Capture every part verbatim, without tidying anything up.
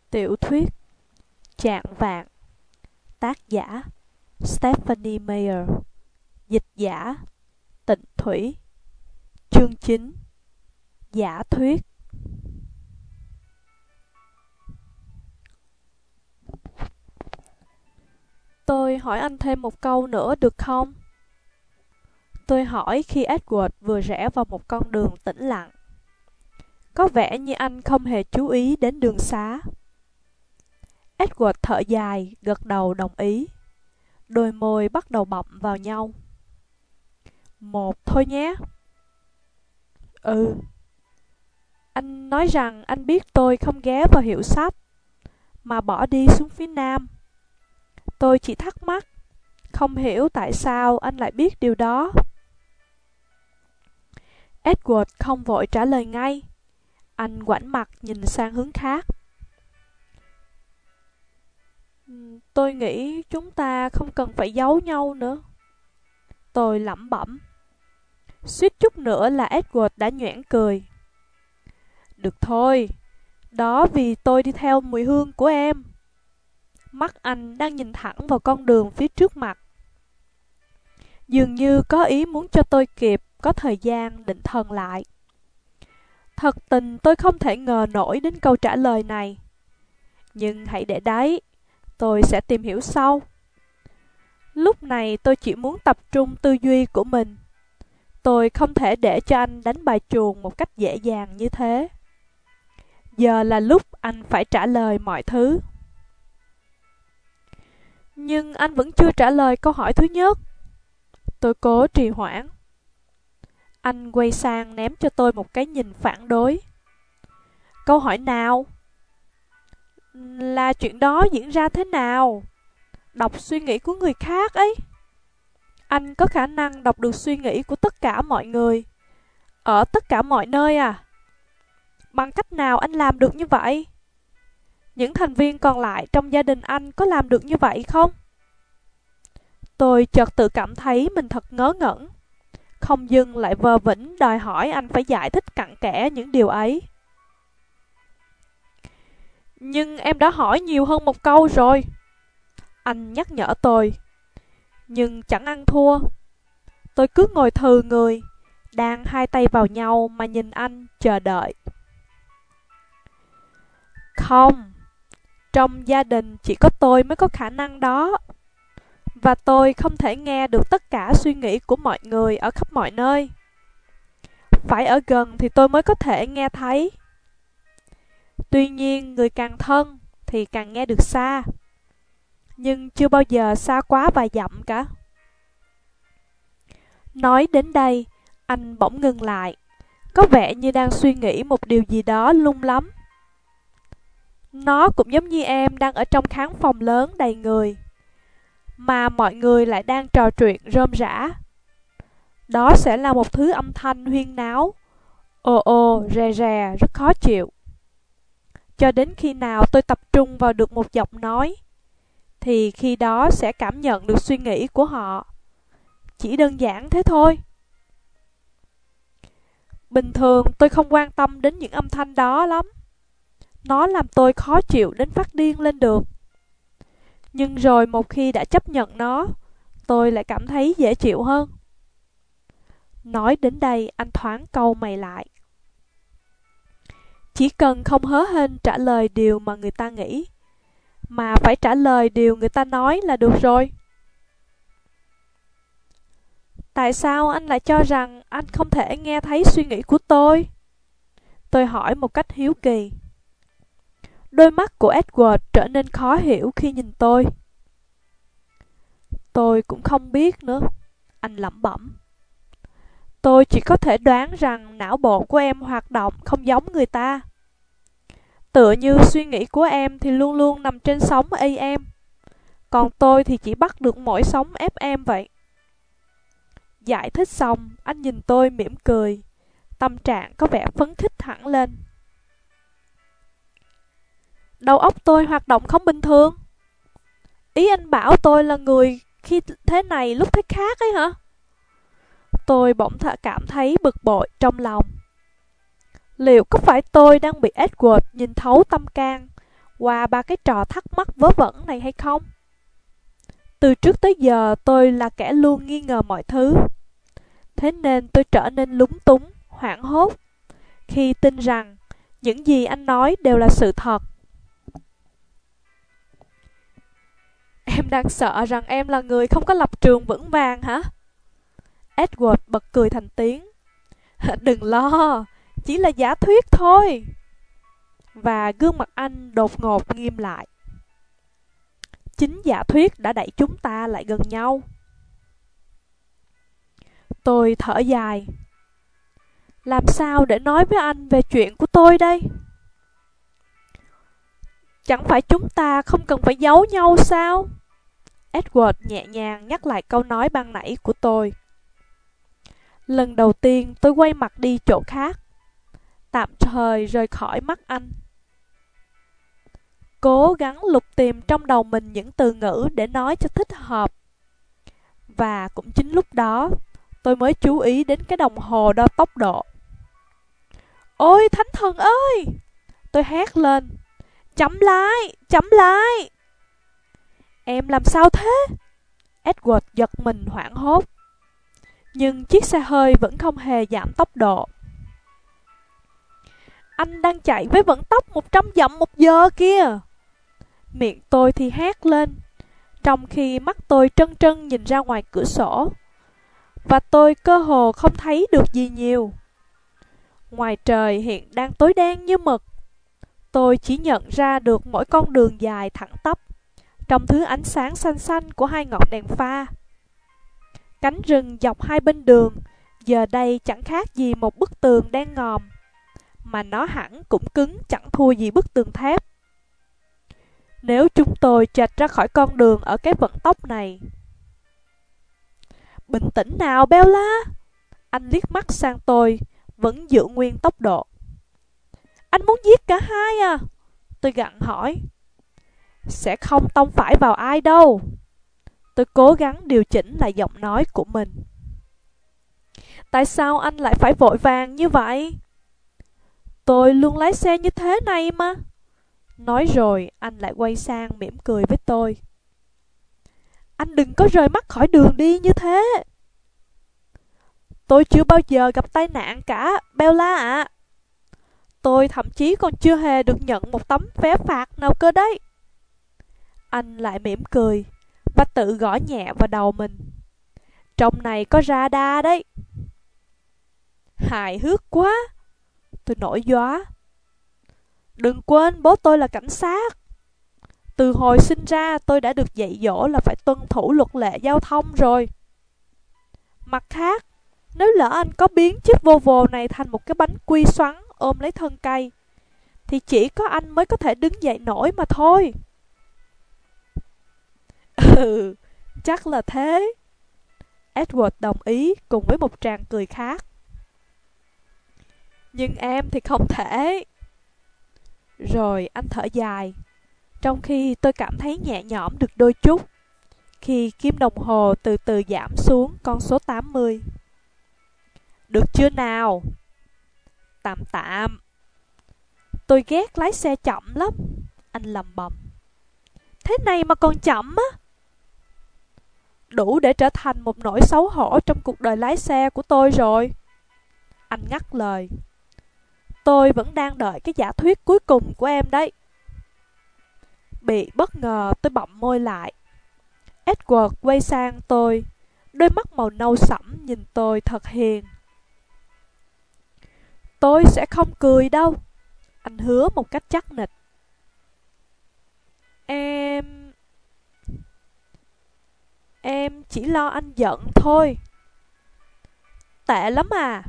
Tiểu thuyết Chạng vạng. Tác giả Stephanie Meyer. Dịch giả Tịnh Thủy. Chương chín. Giả thuyết. Tôi hỏi anh thêm một câu nữa được không? Tôi hỏi khi Edward vừa rẽ vào một con đường tĩnh lặng. Có vẻ như anh không hề chú ý đến đường xá. Edward thở dài, gật đầu đồng ý. Đôi môi bắt đầu bặm vào nhau. Một thôi nhé. Ừ. Anh nói rằng anh biết tôi không ghé vào hiệu sách, mà bỏ đi xuống phía nam. Tôi chỉ thắc mắc, không hiểu tại sao anh lại biết điều đó. Edward không vội trả lời ngay. Anh ngoảnh mặt nhìn sang hướng khác. Tôi nghĩ chúng ta không cần phải giấu nhau nữa. Tôi lẩm bẩm. Suýt chút nữa là Edward đã nhoẻn cười. Được thôi, đó vì tôi đi theo mùi hương của em. Mắt anh đang nhìn thẳng vào con đường phía trước mặt, dường như có ý muốn cho tôi kịp có thời gian định thần lại. Thật tình tôi không thể ngờ nổi đến câu trả lời này. Nhưng hãy để đấy, tôi sẽ tìm hiểu sau. Lúc này tôi chỉ muốn tập trung tư duy của mình. Tôi không thể để cho anh đánh bài chuồng một cách dễ dàng như thế. Giờ là lúc anh phải trả lời mọi thứ. Nhưng anh vẫn chưa trả lời câu hỏi thứ nhất. Tôi cố trì hoãn. Anh quay sang ném cho tôi một cái nhìn phản đối. Câu hỏi nào? Là chuyện đó diễn ra thế nào? Đọc suy nghĩ của người khác ấy. Anh có khả năng đọc được suy nghĩ của tất cả mọi người, ở tất cả mọi nơi à? Bằng cách nào anh làm được như vậy? Những thành viên còn lại trong gia đình anh có làm được như vậy không? Tôi chợt tự cảm thấy mình thật ngớ ngẩn. Không dừng lại vờ vĩnh đòi hỏi anh phải giải thích cặn kẽ những điều ấy. Nhưng em đã hỏi nhiều hơn một câu rồi. Anh nhắc nhở tôi. Nhưng chẳng ăn thua. Tôi cứ ngồi thừ người, đang hai tay vào nhau mà nhìn anh chờ đợi. Không, trong gia đình chỉ có tôi mới có khả năng đó. Và tôi không thể nghe được tất cả suy nghĩ của mọi người ở khắp mọi nơi. Phải ở gần thì tôi mới có thể nghe thấy. Tuy nhiên người càng thân thì càng nghe được xa. Nhưng chưa bao giờ xa quá vài dặm cả. Nói đến đây, anh bỗng ngừng lại, có vẻ như đang suy nghĩ một điều gì đó lung lắm. Nó cũng giống như em đang ở trong khán phòng lớn đầy người, mà mọi người lại đang trò chuyện rôm rả. Đó sẽ là một thứ âm thanh huyên náo, ồ ồ, rè rè, rất khó chịu. Cho đến khi nào tôi tập trung vào được một giọng nói, thì khi đó sẽ cảm nhận được suy nghĩ của họ. Chỉ đơn giản thế thôi. Bình thường tôi không quan tâm đến những âm thanh đó lắm. Nó làm tôi khó chịu đến phát điên lên được. Nhưng rồi một khi đã chấp nhận nó, tôi lại cảm thấy dễ chịu hơn. Nói đến đây anh thoáng cau mày lại. Chỉ cần không hớ hênh trả lời điều mà người ta nghĩ, mà phải trả lời điều người ta nói là được rồi. Tại sao anh lại cho rằng anh không thể nghe thấy suy nghĩ của tôi? Tôi hỏi một cách hiếu kỳ. Đôi mắt của Edward trở nên khó hiểu khi nhìn tôi. Tôi cũng không biết nữa, anh lẩm bẩm. Tôi chỉ có thể đoán rằng não bộ của em hoạt động không giống người ta. Tựa như suy nghĩ của em thì luôn luôn nằm trên sóng a em, còn tôi thì chỉ bắt được mỗi sóng ép em vậy. Giải thích xong, anh nhìn tôi mỉm cười, tâm trạng có vẻ phấn khích hẳn lên. Đầu óc tôi hoạt động không bình thường. Ý anh bảo tôi là người khi thế này lúc thế khác ấy hả? Tôi bỗng thả cảm thấy bực bội trong lòng. Liệu có phải tôi đang bị Edward nhìn thấu tâm can, qua ba cái trò thắc mắc vớ vẩn này hay không? Từ trước tới giờ tôi là kẻ luôn nghi ngờ mọi thứ. Thế nên tôi trở nên lúng túng, hoảng hốt khi tin rằng những gì anh nói đều là sự thật. Em đang sợ rằng em là người không có lập trường vững vàng hả? Edward bật cười thành tiếng. Đừng lo, chỉ là giả thuyết thôi. Và gương mặt anh đột ngột nghiêm lại. Chính giả thuyết đã đẩy chúng ta lại gần nhau. Tôi thở dài. Làm sao để nói với anh về chuyện của tôi đây? Chẳng phải chúng ta không cần phải giấu nhau sao? Edward nhẹ nhàng nhắc lại câu nói ban nãy của tôi. Lần đầu tiên tôi quay mặt đi chỗ khác, tạm thời rời khỏi mắt anh. Cố gắng lục tìm trong đầu mình những từ ngữ để nói cho thích hợp. Và cũng chính lúc đó, tôi mới chú ý đến cái đồng hồ đo tốc độ. Ôi thánh thần ơi! Tôi hét lên. Chậm lại! Chậm lại! Em làm sao thế? Edward giật mình hoảng hốt. Nhưng chiếc xe hơi vẫn không hề giảm tốc độ. Anh đang chạy với vận tốc một trăm dặm một giờ kia. Miệng tôi thì hét lên, trong khi mắt tôi trân trân nhìn ra ngoài cửa sổ. Và tôi cơ hồ không thấy được gì nhiều. Ngoài trời hiện đang tối đen như mực. Tôi chỉ nhận ra được mỗi con đường dài thẳng tắp, trong thứ ánh sáng xanh xanh của hai ngọn đèn pha. Cánh rừng dọc hai bên đường giờ đây chẳng khác gì một bức tường đen ngòm, mà nó hẳn cũng cứng chẳng thua gì bức tường thép. Nếu chúng tôi chệch ra khỏi con đường ở cái vận tốc này. Bình tĩnh nào Bella! Anh liếc mắt sang tôi, vẫn giữ nguyên tốc độ. Anh muốn giết cả hai à? Tôi gặng hỏi. Sẽ không tông phải vào ai đâu. Tôi cố gắng điều chỉnh lại giọng nói của mình. Tại sao anh lại phải vội vàng như vậy? Tôi luôn lái xe như thế này mà. Nói rồi anh lại quay sang mỉm cười với tôi. Anh đừng có rời mắt khỏi đường đi như thế. Tôi chưa bao giờ gặp tai nạn cả, Bella ạ. Tôi thậm chí còn chưa hề được nhận một tấm vé phạt nào cơ đấy. Anh lại mỉm cười và tự gõ nhẹ vào đầu mình. Trong này có radar đấy. Hài hước quá. Tôi nổi gióa. Đừng quên bố tôi là cảnh sát. Từ hồi sinh ra tôi đã được dạy dỗ là phải tuân thủ luật lệ giao thông rồi. Mặt khác, nếu lỡ anh có biến chiếc Volvo này thành một cái bánh quy xoắn ôm lấy thân cây, thì chỉ có anh mới có thể đứng dậy nổi mà thôi. Ừ, chắc là thế. Edward đồng ý cùng với một tràng cười khác. Nhưng em thì không thể. Rồi anh thở dài, trong khi tôi cảm thấy nhẹ nhõm được đôi chút, khi kim đồng hồ từ từ giảm xuống con số tám mươi. Được chưa nào? Tạm tạm. Tôi ghét lái xe chậm lắm. Anh lầm bầm. Thế này mà còn chậm á? Đủ để trở thành một nỗi xấu hổ trong cuộc đời lái xe của tôi rồi. Anh ngắt lời. Tôi vẫn đang đợi cái giả thuyết cuối cùng của em đấy. Bị bất ngờ tôi bặm môi lại. Edward quay sang tôi, đôi mắt màu nâu sẫm nhìn tôi thật hiền. Tôi sẽ không cười đâu. Anh hứa một cách chắc nịch. Em... Em chỉ lo anh giận thôi. Tệ lắm à?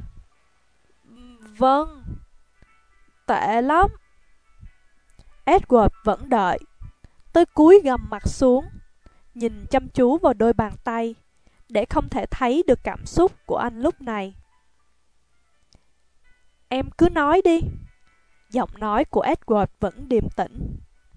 Vâng. Tệ lắm. Edward vẫn đợi. Tôi cúi gằm mặt xuống, nhìn chăm chú vào đôi bàn tay, để không thể thấy được cảm xúc của anh lúc này. Em cứ nói đi. Giọng nói của Edward vẫn điềm tĩnh.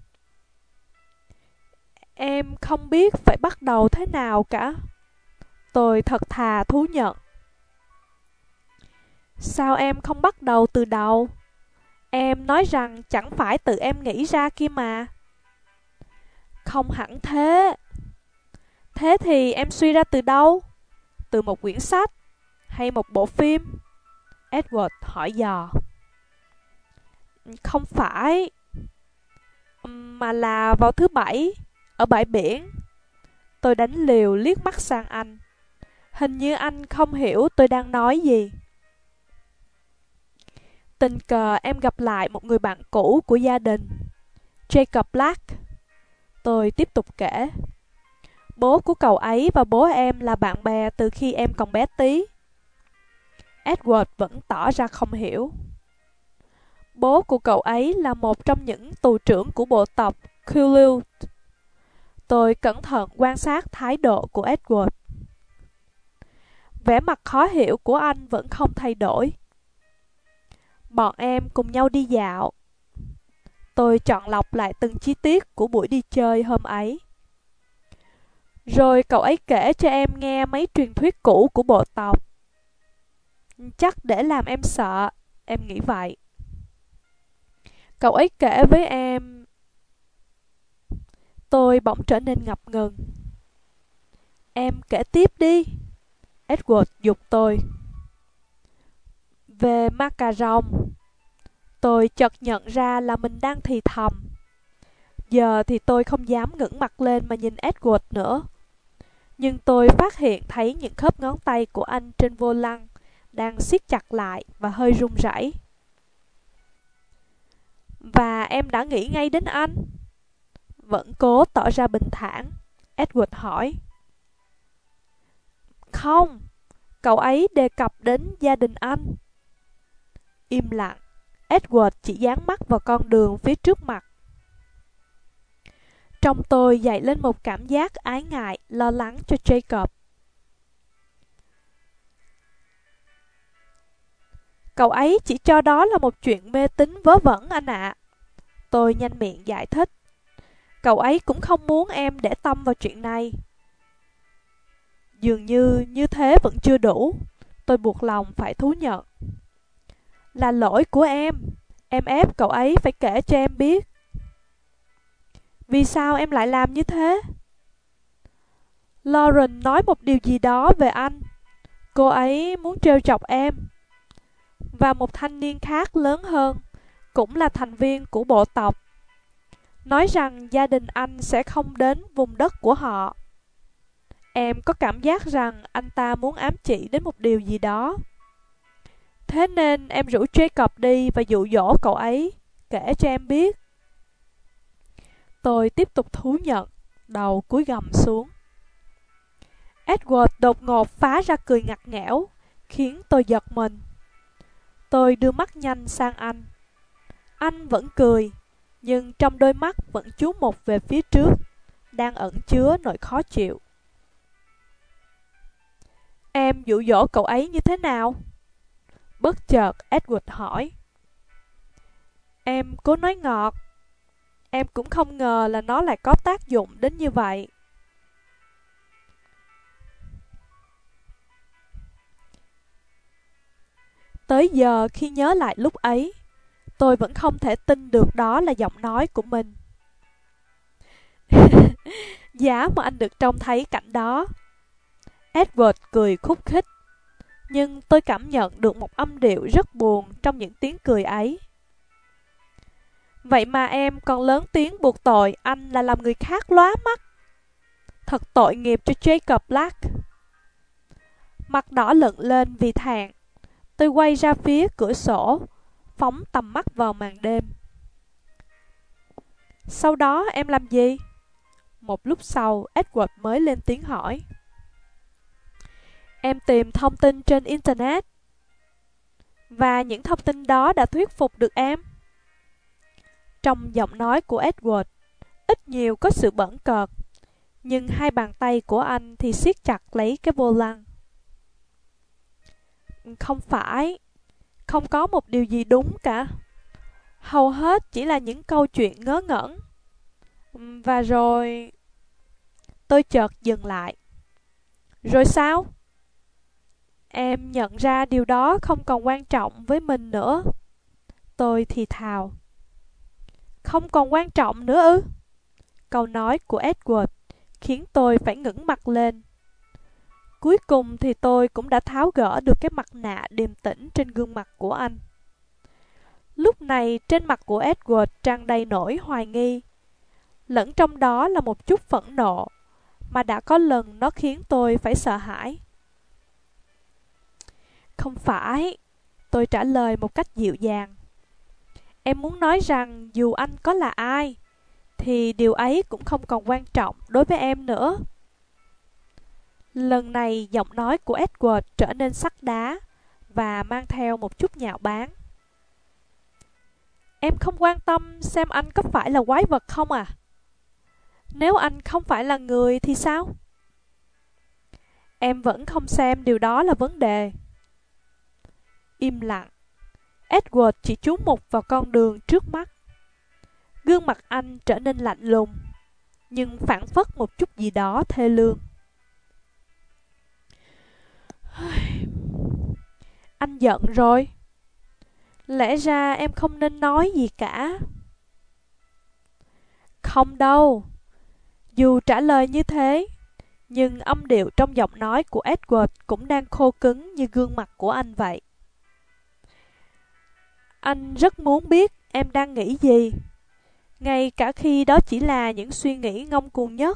Em không biết phải bắt đầu thế nào cả. Tôi thật thà thú nhận. Sao em không bắt đầu từ đầu? Em nói rằng chẳng phải tự em nghĩ ra kia mà. Không hẳn thế. Thế thì em suy ra từ đâu? Từ một quyển sách hay một bộ phim? Edward hỏi dò. Không phải, mà là vào thứ bảy, ở bãi biển. Tôi đánh liều liếc mắt sang anh. Hình như anh không hiểu tôi đang nói gì. Tình cờ em gặp lại một người bạn cũ của gia đình, Jacob Black. Tôi tiếp tục kể. Bố của cậu ấy và bố em là bạn bè từ khi em còn bé tí. Edward vẫn tỏ ra không hiểu. Bố của cậu ấy là một trong những tù trưởng của bộ tộc Quileute. Tôi cẩn thận quan sát thái độ của Edward. Vẻ mặt khó hiểu của anh vẫn không thay đổi. Bọn em cùng nhau đi dạo. Tôi chọn lọc lại từng chi tiết của buổi đi chơi hôm ấy. Rồi cậu ấy kể cho em nghe mấy truyền thuyết cũ của bộ tộc. Chắc để làm em sợ, em nghĩ vậy. Cậu ấy kể với em... Tôi bỗng trở nên ngập ngừng. Em kể tiếp đi. Edward giục tôi. Về ma cà rồng. Tôi chợt nhận ra là mình đang thì thầm. Giờ thì tôi không dám ngẩng mặt lên mà nhìn Edward nữa. Nhưng tôi phát hiện thấy những khớp ngón tay của anh trên vô lăng đang siết chặt lại và hơi run rẩy. Và em đã nghĩ ngay đến anh? Vẫn cố tỏ ra bình thản, Edward hỏi. Không, cậu ấy đề cập đến gia đình anh. Im lặng, Edward chỉ dán mắt vào con đường phía trước mặt. Trong tôi dậy lên một cảm giác ái ngại, lo lắng cho Jacob. Cậu ấy chỉ cho đó là một chuyện mê tín vớ vẩn anh ạ. Tôi nhanh miệng giải thích. Cậu ấy cũng không muốn em để tâm vào chuyện này. Dường như như thế vẫn chưa đủ. Tôi buộc lòng phải thú nhận. Là lỗi của em. Em ép cậu ấy phải kể cho em biết. Vì sao em lại làm như thế? Lauren nói một điều gì đó về anh. Cô ấy muốn trêu chọc em. Và một thanh niên khác lớn hơn, cũng là thành viên của bộ tộc, nói rằng gia đình anh sẽ không đến vùng đất của họ. Em có cảm giác rằng anh ta muốn ám chỉ đến một điều gì đó. Thế nên em rủ Jacob đi và dụ dỗ cậu ấy kể cho em biết. Tôi tiếp tục thú nhận, đầu cúi gằm xuống. Edward đột ngột phá ra cười ngặt nghẽo, khiến tôi giật mình. Tôi đưa mắt nhanh sang anh. Anh vẫn cười, nhưng trong đôi mắt vẫn chú mục về phía trước, đang ẩn chứa nỗi khó chịu. Em dụ dỗ cậu ấy như thế nào? Bất chợt Edward hỏi. Em cố nói ngọt. Em cũng không ngờ là nó lại có tác dụng đến như vậy. Tới giờ khi nhớ lại lúc ấy, tôi vẫn không thể tin được đó là giọng nói của mình. Giá mà anh được trông thấy cảnh đó. Edward cười khúc khích, nhưng tôi cảm nhận được một âm điệu rất buồn trong những tiếng cười ấy. Vậy mà em còn lớn tiếng buộc tội anh là làm người khác lóa mắt. Thật tội nghiệp cho Jacob Black. Mặt đỏ lựng lên vì thẹn. Tôi quay ra phía cửa sổ, phóng tầm mắt vào màn đêm. Sau đó em làm gì? Một lúc sau, Edward mới lên tiếng hỏi. Em tìm thông tin trên Internet. Và những thông tin đó đã thuyết phục được em. Trong giọng nói của Edward, ít nhiều có sự bẩn cợt, nhưng hai bàn tay của anh thì siết chặt lấy cái vô lăng. Không phải, không có một điều gì đúng cả. Hầu hết chỉ là những câu chuyện ngớ ngẩn. Và rồi... Tôi chợt dừng lại. Rồi sao? Em nhận ra điều đó không còn quan trọng với mình nữa. Tôi thì thào. Không còn quan trọng nữa ư? Câu nói của Edward khiến tôi phải ngẩng mặt lên. Cuối cùng thì tôi cũng đã tháo gỡ được cái mặt nạ điềm tĩnh trên gương mặt của anh. Lúc này trên mặt của Edward tràn đầy nỗi hoài nghi, lẫn trong đó là một chút phẫn nộ, mà đã có lần nó khiến tôi phải sợ hãi. Không phải, tôi trả lời một cách dịu dàng. Em muốn nói rằng dù anh có là ai, thì điều ấy cũng không còn quan trọng đối với em nữa. Lần này giọng nói của Edward trở nên sắt đá và mang theo một chút nhạo báng. Em không quan tâm xem anh có phải là quái vật không à? Nếu anh không phải là người thì sao? Em vẫn không xem điều đó là vấn đề. Im lặng. Edward chỉ chú mục vào con đường trước mắt. Gương mặt anh trở nên lạnh lùng, nhưng phảng phất một chút gì đó thê lương. Anh giận rồi. Lẽ ra em không nên nói gì cả. Không đâu. Dù trả lời như thế, nhưng âm điệu trong giọng nói của Edward cũng đang khô cứng như gương mặt của anh vậy. Anh rất muốn biết em đang nghĩ gì, ngay cả khi đó chỉ là những suy nghĩ ngông cuồng nhất.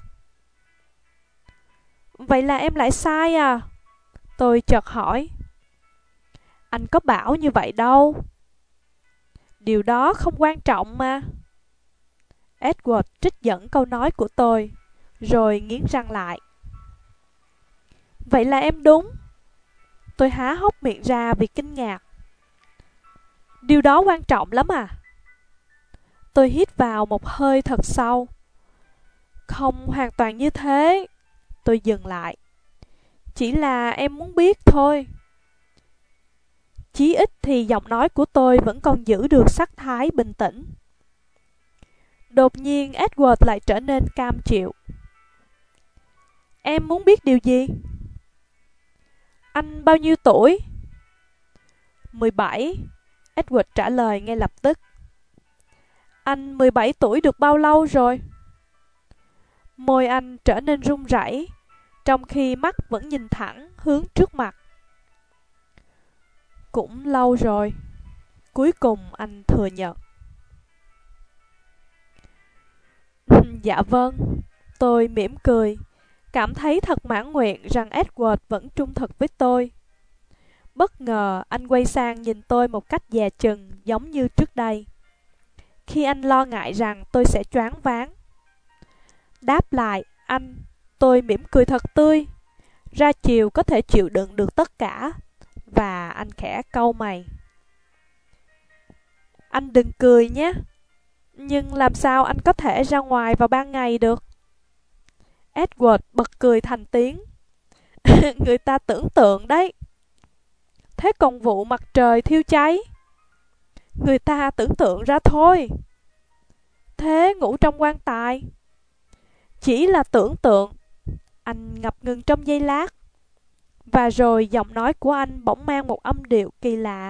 Vậy là em lại sai à? Tôi chợt hỏi. Anh có bảo như vậy đâu. Điều đó không quan trọng mà. Edward trích dẫn câu nói của tôi, rồi nghiến răng lại. Vậy là em đúng. Tôi há hốc miệng ra vì kinh ngạc. Điều đó quan trọng lắm à? Tôi hít vào một hơi thật sâu. Không hoàn toàn như thế. Tôi dừng lại. Chỉ là em muốn biết thôi. Chí ít thì giọng nói của tôi vẫn còn giữ được sắc thái bình tĩnh. Đột nhiên Edward lại trở nên cam chịu. Em muốn biết điều gì? Anh bao nhiêu tuổi? mười bảy. Edward trả lời ngay lập tức. Anh mười bảy tuổi được bao lâu rồi? Môi anh trở nên run rẩy, trong khi mắt vẫn nhìn thẳng hướng trước mặt. Cũng lâu rồi. Cuối cùng anh thừa nhận. Dạ vâng. Tôi mỉm cười, cảm thấy thật mãn nguyện rằng Edward vẫn trung thực với tôi. Bất ngờ anh quay sang nhìn tôi một cách dè chừng giống như trước đây, khi anh lo ngại rằng tôi sẽ choáng váng. Đáp lại anh, tôi mỉm cười thật tươi, ra chiều có thể chịu đựng được tất cả, và anh khẽ cau mày. Anh đừng cười nhé. Nhưng làm sao anh có thể ra ngoài vào ban ngày được? Edward bật cười thành tiếng. Người ta tưởng tượng đấy. Thế còn vụ mặt trời thiêu cháy? Người ta tưởng tượng ra thôi. Thế ngủ trong quan tài? Chỉ là tưởng tượng. Anh ngập ngừng trong giây lát, và rồi giọng nói của anh bỗng mang một âm điệu kỳ lạ.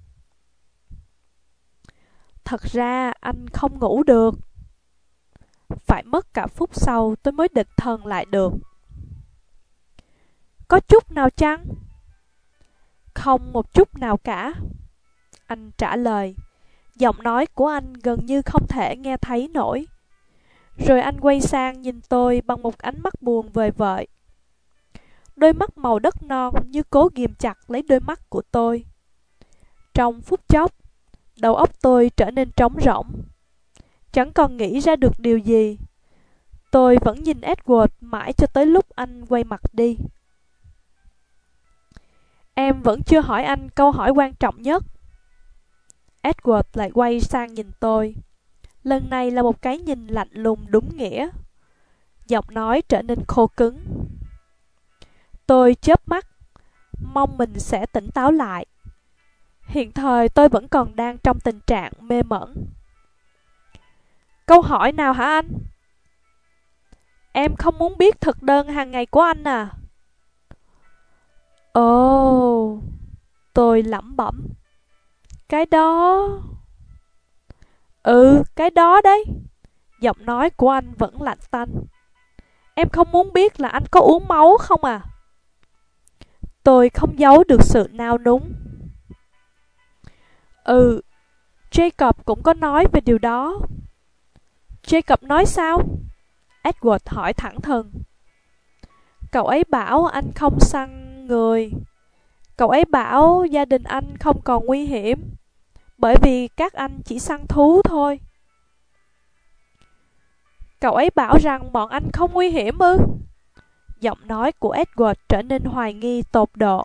Thật ra anh không ngủ được. Phải mất cả phút sau tôi mới định thần lại được. Có chút nào chăng? Không một chút nào cả. Anh trả lời. Giọng nói của anh gần như không thể nghe thấy nổi. Rồi anh quay sang nhìn tôi bằng một ánh mắt buồn vời vợi. Đôi mắt màu đất non như cố ghìm chặt lấy đôi mắt của tôi. Trong phút chốc, đầu óc tôi trở nên trống rỗng. Chẳng còn nghĩ ra được điều gì. Tôi vẫn nhìn Edward mãi cho tới lúc anh quay mặt đi. Em vẫn chưa hỏi anh câu hỏi quan trọng nhất. Edward lại quay sang nhìn tôi. Lần này là một cái nhìn lạnh lùng đúng nghĩa. Giọng nói trở nên khô cứng. Tôi chớp mắt, mong mình sẽ tỉnh táo lại. Hiện thời tôi vẫn còn đang trong tình trạng mê mẩn. Câu hỏi nào hả anh? Em không muốn biết thực đơn hàng ngày của anh à? Ồ, tôi lẩm bẩm. Cái đó... Ừ, cái đó đấy. Giọng nói của anh vẫn lạnh tanh. Em không muốn biết là anh có uống máu không à? Tôi không giấu được sự nao núng. Ừ, Jacob cũng có nói về điều đó. Jacob nói sao? Edward hỏi thẳng thừng. Cậu ấy bảo anh không săn người. Cậu ấy bảo gia đình anh không còn nguy hiểm, bởi vì các anh chỉ săn thú thôi. Cậu ấy bảo rằng bọn anh không nguy hiểm ư? Giọng nói của Edward trở nên hoài nghi tột độ.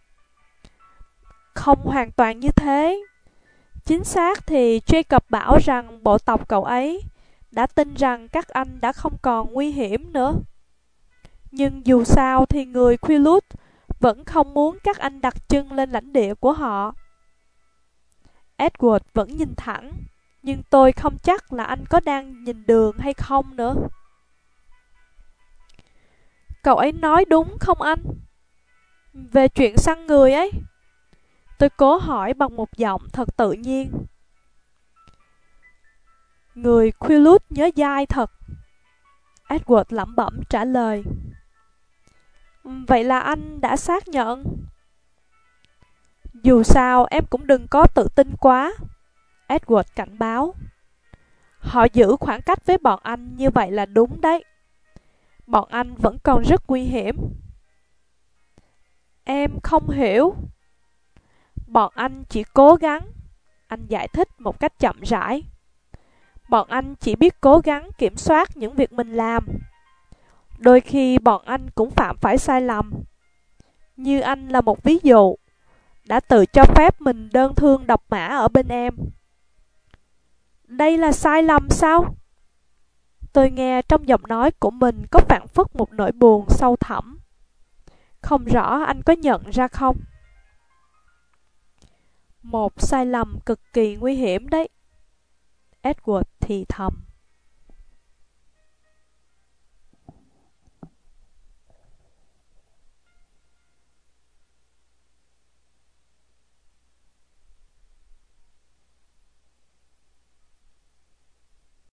Không hoàn toàn như thế. Chính xác thì Jacob bảo rằng bộ tộc cậu ấy đã tin rằng các anh đã không còn nguy hiểm nữa. Nhưng dù sao thì người Quilut vẫn không muốn các anh đặt chân lên lãnh địa của họ. Edward vẫn nhìn thẳng, nhưng tôi không chắc là anh có đang nhìn đường hay không nữa. Cậu ấy nói đúng không anh? Về chuyện săn người ấy? Tôi cố hỏi bằng một giọng thật tự nhiên. Người Quilut nhớ dai thật. Edward lẩm bẩm trả lời. Vậy là anh đã xác nhận? Dù sao em cũng đừng có tự tin quá. Edward cảnh báo. Họ giữ khoảng cách với bọn anh như vậy là đúng đấy. Bọn anh vẫn còn rất nguy hiểm. Em không hiểu. Bọn anh chỉ cố gắng. Anh giải thích một cách chậm rãi. Bọn anh chỉ biết cố gắng kiểm soát những việc mình làm. Đôi khi bọn anh cũng phạm phải sai lầm. Như anh là một ví dụ, đã tự cho phép mình đơn thương độc mã ở bên em. Đây là sai lầm sao? Tôi nghe trong giọng nói của mình có phảng phất một nỗi buồn sâu thẳm. Không rõ anh có nhận ra không? Một sai lầm cực kỳ nguy hiểm đấy. Edward thì thầm.